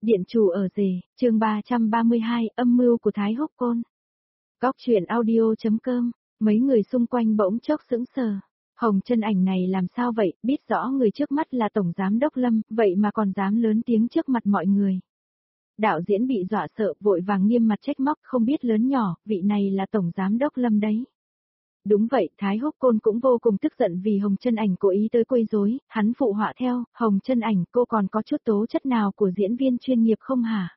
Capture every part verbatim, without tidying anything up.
Điện chủ ở rể, chương ba trăm ba mươi hai, âm mưu của Thái Húc Côn. Góc truyện audio.com, mấy người xung quanh bỗng chốc sững sờ. Hồng Chân Ảnh này làm sao vậy, biết rõ người trước mắt là Tổng Giám Đốc Lâm, vậy mà còn dám lớn tiếng trước mặt mọi người. Đạo diễn bị dọa sợ, vội vàng nghiêm mặt trách móc, không biết lớn nhỏ, vị này là Tổng Giám Đốc Lâm đấy. Đúng vậy, Thái Húc Côn cũng vô cùng tức giận vì Hồng Chân Ảnh cố ý tới quấy rối, hắn phụ họa theo, Hồng Chân Ảnh, cô còn có chút tố chất nào của diễn viên chuyên nghiệp không hả?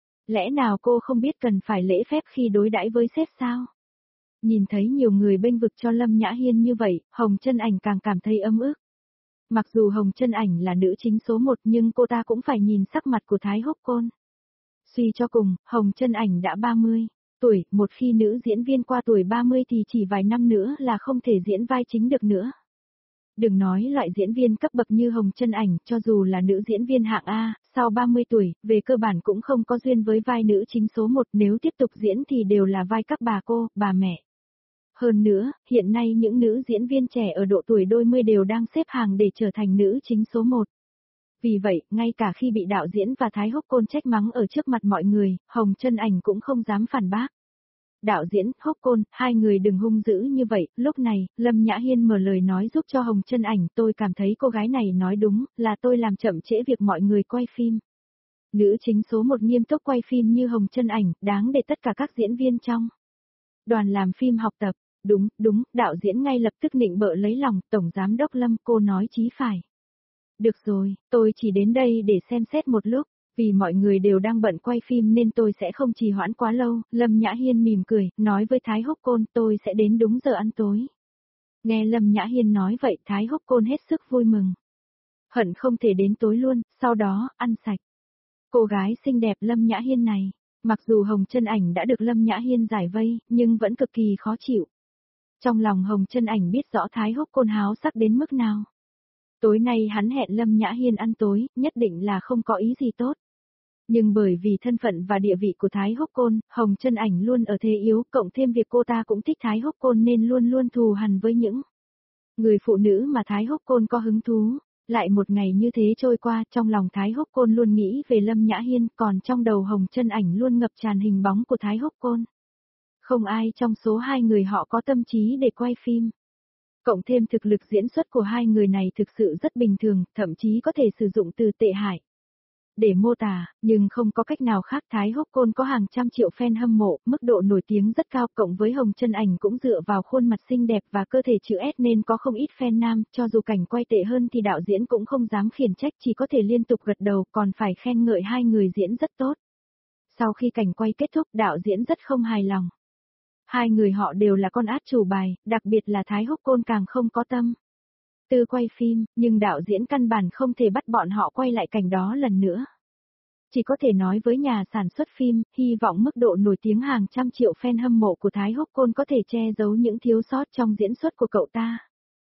Lẽ nào cô không biết cần phải lễ phép khi đối đãi với sếp sao? Nhìn thấy nhiều người bênh vực cho Lâm Nhã Hiên như vậy, Hồng Chân Ảnh càng cảm thấy ấm ức. Mặc dù Hồng Chân Ảnh là nữ chính số một nhưng cô ta cũng phải nhìn sắc mặt của Thái Húc Côn. Suy cho cùng, Hồng Chân Ảnh đã ba mươi tuổi, một khi nữ diễn viên qua tuổi ba mươi thì chỉ vài năm nữa là không thể diễn vai chính được nữa. Đừng nói loại diễn viên cấp bậc như Hồng Chân Ảnh, cho dù là nữ diễn viên hạng A, sau ba mươi tuổi, về cơ bản cũng không có duyên với vai nữ chính số một, nếu tiếp tục diễn thì đều là vai các bà cô, bà mẹ. Hơn nữa, hiện nay những nữ diễn viên trẻ ở độ tuổi đôi mươi đều đang xếp hàng để trở thành nữ chính số một. Vì vậy, ngay cả khi bị đạo diễn và Thái Húc Côn trách mắng ở trước mặt mọi người, Hồng Chân Ảnh cũng không dám phản bác. Đạo diễn, Húc Côn, hai người đừng hung dữ như vậy, lúc này, Lâm Nhã Hiên mở lời nói giúp cho Hồng Chân Ảnh, tôi cảm thấy cô gái này nói đúng, là tôi làm chậm trễ việc mọi người quay phim. Nữ chính số một nghiêm túc quay phim như Hồng Chân Ảnh, đáng để tất cả các diễn viên trong đoàn làm phim học tập. Đúng, đúng, đạo diễn ngay lập tức nịnh bợ lấy lòng, Tổng Giám Đốc Lâm, cô nói chí phải. Được rồi, tôi chỉ đến đây để xem xét một lúc, vì mọi người đều đang bận quay phim nên tôi sẽ không trì hoãn quá lâu. Lâm Nhã Hiên mỉm cười, nói với Thái Húc Côn tôi sẽ đến đúng giờ ăn tối. Nghe Lâm Nhã Hiên nói vậy Thái Húc Côn hết sức vui mừng. Hận không thể đến tối luôn, sau đó, ăn sạch. Cô gái xinh đẹp Lâm Nhã Hiên này, mặc dù Hồng Chân Ảnh đã được Lâm Nhã Hiên giải vây, nhưng vẫn cực kỳ khó chịu. Trong lòng Hồng Chân Ảnh biết rõ Thái Húc Côn háo sắc đến mức nào. Tối nay hắn hẹn Lâm Nhã Hiên ăn tối, nhất định là không có ý gì tốt. Nhưng bởi vì thân phận và địa vị của Thái Húc Côn, Hồng Chân Ảnh luôn ở thế yếu, cộng thêm việc cô ta cũng thích Thái Húc Côn nên luôn luôn thù hằn với những người phụ nữ mà Thái Húc Côn có hứng thú. Lại một ngày như thế trôi qua, trong lòng Thái Húc Côn luôn nghĩ về Lâm Nhã Hiên, còn trong đầu Hồng Chân Ảnh luôn ngập tràn hình bóng của Thái Húc Côn. Không ai trong số hai người họ có tâm trí để quay phim. Cộng thêm thực lực diễn xuất của hai người này thực sự rất bình thường, thậm chí có thể sử dụng từ tệ hại để mô tả, nhưng không có cách nào khác. Thái Húc Côn có hàng trăm triệu fan hâm mộ, mức độ nổi tiếng rất cao, cộng với Hồng Chân Ảnh cũng dựa vào khuôn mặt xinh đẹp và cơ thể chữ S nên có không ít fan nam, cho dù cảnh quay tệ hơn thì đạo diễn cũng không dám khiển trách, chỉ có thể liên tục gật đầu, còn phải khen ngợi hai người diễn rất tốt. Sau khi cảnh quay kết thúc, đạo diễn rất không hài lòng. Hai người họ đều là con át chủ bài, đặc biệt là Thái Húc Côn càng không có tâm tư quay phim, nhưng đạo diễn căn bản không thể bắt bọn họ quay lại cảnh đó lần nữa. Chỉ có thể nói với nhà sản xuất phim, hy vọng mức độ nổi tiếng hàng trăm triệu fan hâm mộ của Thái Húc Côn có thể che giấu những thiếu sót trong diễn xuất của cậu ta.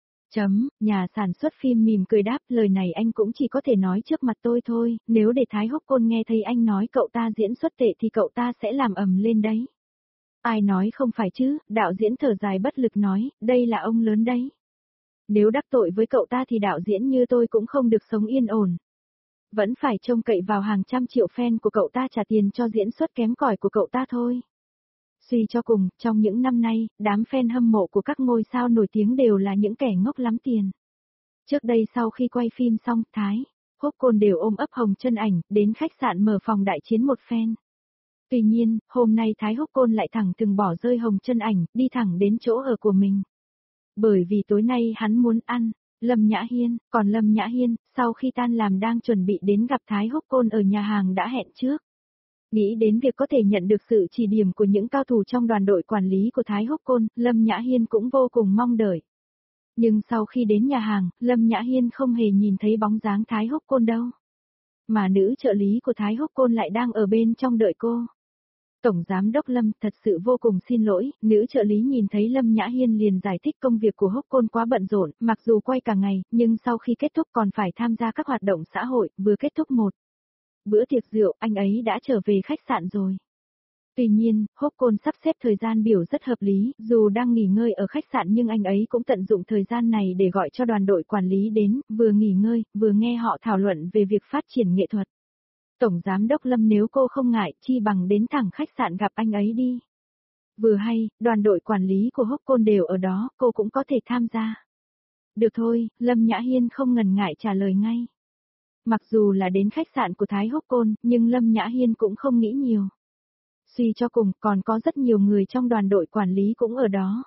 Chấm, nhà sản xuất phim mỉm cười đáp, lời này anh cũng chỉ có thể nói trước mặt tôi thôi, nếu để Thái Húc Côn nghe thấy anh nói cậu ta diễn xuất tệ thì cậu ta sẽ làm ầm lên đấy. Ai nói không phải chứ, đạo diễn thở dài bất lực nói, đây là ông lớn đấy. Nếu đắc tội với cậu ta thì đạo diễn như tôi cũng không được sống yên ổn. Vẫn phải trông cậy vào hàng trăm triệu fan của cậu ta trả tiền cho diễn xuất kém cỏi của cậu ta thôi. Suy cho cùng, trong những năm nay, đám fan hâm mộ của các ngôi sao nổi tiếng đều là những kẻ ngốc lắm tiền. Trước đây sau khi quay phim xong, Thái Húc Côn đều ôm ấp Hồng Chân Ảnh, đến khách sạn mở phòng đại chiến một phen. Tuy nhiên, hôm nay Thái Húc Côn lại thẳng thừng bỏ rơi Hồng Chân Ảnh, đi thẳng đến chỗ ở của mình. Bởi vì tối nay hắn muốn ăn Lâm Nhã Hiên, còn Lâm Nhã Hiên, sau khi tan làm đang chuẩn bị đến gặp Thái Húc Côn ở nhà hàng đã hẹn trước. Nghĩ đến việc có thể nhận được sự chỉ điểm của những cao thủ trong đoàn đội quản lý của Thái Húc Côn, Lâm Nhã Hiên cũng vô cùng mong đợi. Nhưng sau khi đến nhà hàng, Lâm Nhã Hiên không hề nhìn thấy bóng dáng Thái Húc Côn đâu. Mà nữ trợ lý của Thái Húc Côn lại đang ở bên trong đợi cô. Tổng Giám Đốc Lâm, thật sự vô cùng xin lỗi, nữ trợ lý nhìn thấy Lâm Nhã Hiên liền giải thích công việc của Húc Côn quá bận rộn, mặc dù quay cả ngày, nhưng sau khi kết thúc còn phải tham gia các hoạt động xã hội, vừa kết thúc một bữa tiệc rượu, anh ấy đã trở về khách sạn rồi. Tuy nhiên, Húc Côn sắp xếp thời gian biểu rất hợp lý, dù đang nghỉ ngơi ở khách sạn nhưng anh ấy cũng tận dụng thời gian này để gọi cho đoàn đội quản lý đến, vừa nghỉ ngơi, vừa nghe họ thảo luận về việc phát triển nghệ thuật. Tổng Giám đốc Lâm nếu cô không ngại, chi bằng đến thẳng khách sạn gặp anh ấy đi. Vừa hay, đoàn đội quản lý của Hốc Côn đều ở đó, cô cũng có thể tham gia. Được thôi, Lâm Nhã Hiên không ngần ngại trả lời ngay. Mặc dù là đến khách sạn của Thái Hốc Côn, nhưng Lâm Nhã Hiên cũng không nghĩ nhiều. Suy cho cùng, còn có rất nhiều người trong đoàn đội quản lý cũng ở đó.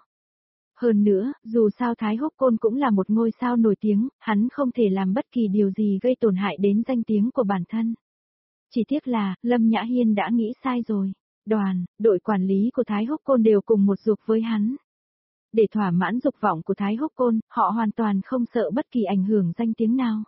Hơn nữa, dù sao Thái Hốc Côn cũng là một ngôi sao nổi tiếng, hắn không thể làm bất kỳ điều gì gây tổn hại đến danh tiếng của bản thân. Chỉ tiếc là, Lâm Nhã Hiên đã nghĩ sai rồi. Đoàn, đội quản lý của Thái Hốc Côn đều cùng một dục với hắn. Để thỏa mãn dục vọng của Thái Hốc Côn, họ hoàn toàn không sợ bất kỳ ảnh hưởng danh tiếng nào.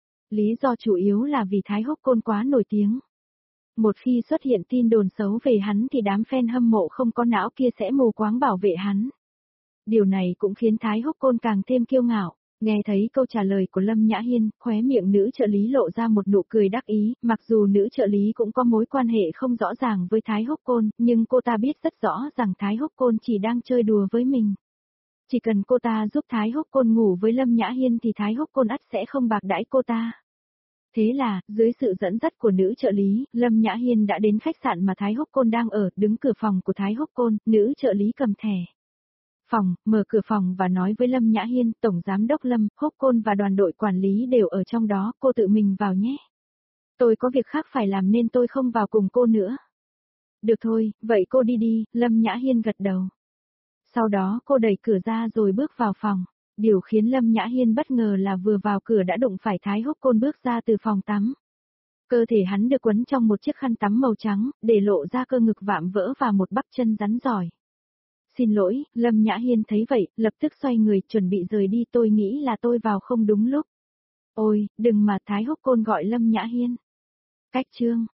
Lý do chủ yếu là vì Thái Hốc Côn quá nổi tiếng. Một khi xuất hiện tin đồn xấu về hắn thì đám fan hâm mộ không có não kia sẽ mù quáng bảo vệ hắn. Điều này cũng khiến Thái Hốc Côn càng thêm kiêu ngạo. Nghe thấy câu trả lời của Lâm Nhã Hiên, khóe miệng nữ trợ lý lộ ra một nụ cười đắc ý, mặc dù nữ trợ lý cũng có mối quan hệ không rõ ràng với Thái Hốc Côn, nhưng cô ta biết rất rõ rằng Thái Hốc Côn chỉ đang chơi đùa với mình. Chỉ cần cô ta giúp Thái Hốc Côn ngủ với Lâm Nhã Hiên thì Thái Hốc Côn ắt sẽ không bạc đãi cô ta. Thế là, dưới sự dẫn dắt của nữ trợ lý, Lâm Nhã Hiên đã đến khách sạn mà Thái Hốc Côn đang ở, đứng cửa phòng của Thái Hốc Côn, nữ trợ lý cầm thẻ phòng, mở cửa phòng và nói với Lâm Nhã Hiên, Tổng Giám đốc Lâm, Hốc Côn và đoàn đội quản lý đều ở trong đó, cô tự mình vào nhé. Tôi có việc khác phải làm nên tôi không vào cùng cô nữa. Được thôi, vậy cô đi đi, Lâm Nhã Hiên gật đầu. Sau đó cô đẩy cửa ra rồi bước vào phòng. Điều khiến Lâm Nhã Hiên bất ngờ là vừa vào cửa đã đụng phải Thái Hốc Côn bước ra từ phòng tắm. Cơ thể hắn được quấn trong một chiếc khăn tắm màu trắng, để lộ ra cơ ngực vạm vỡ và một bắp chân rắn giỏi. Xin lỗi, Lâm Nhã Hiên thấy vậy, lập tức xoay người chuẩn bị rời đi, tôi nghĩ là tôi vào không đúng lúc. Ôi, đừng mà, Thái Hốc Côn gọi Lâm Nhã Hiên. Cách chương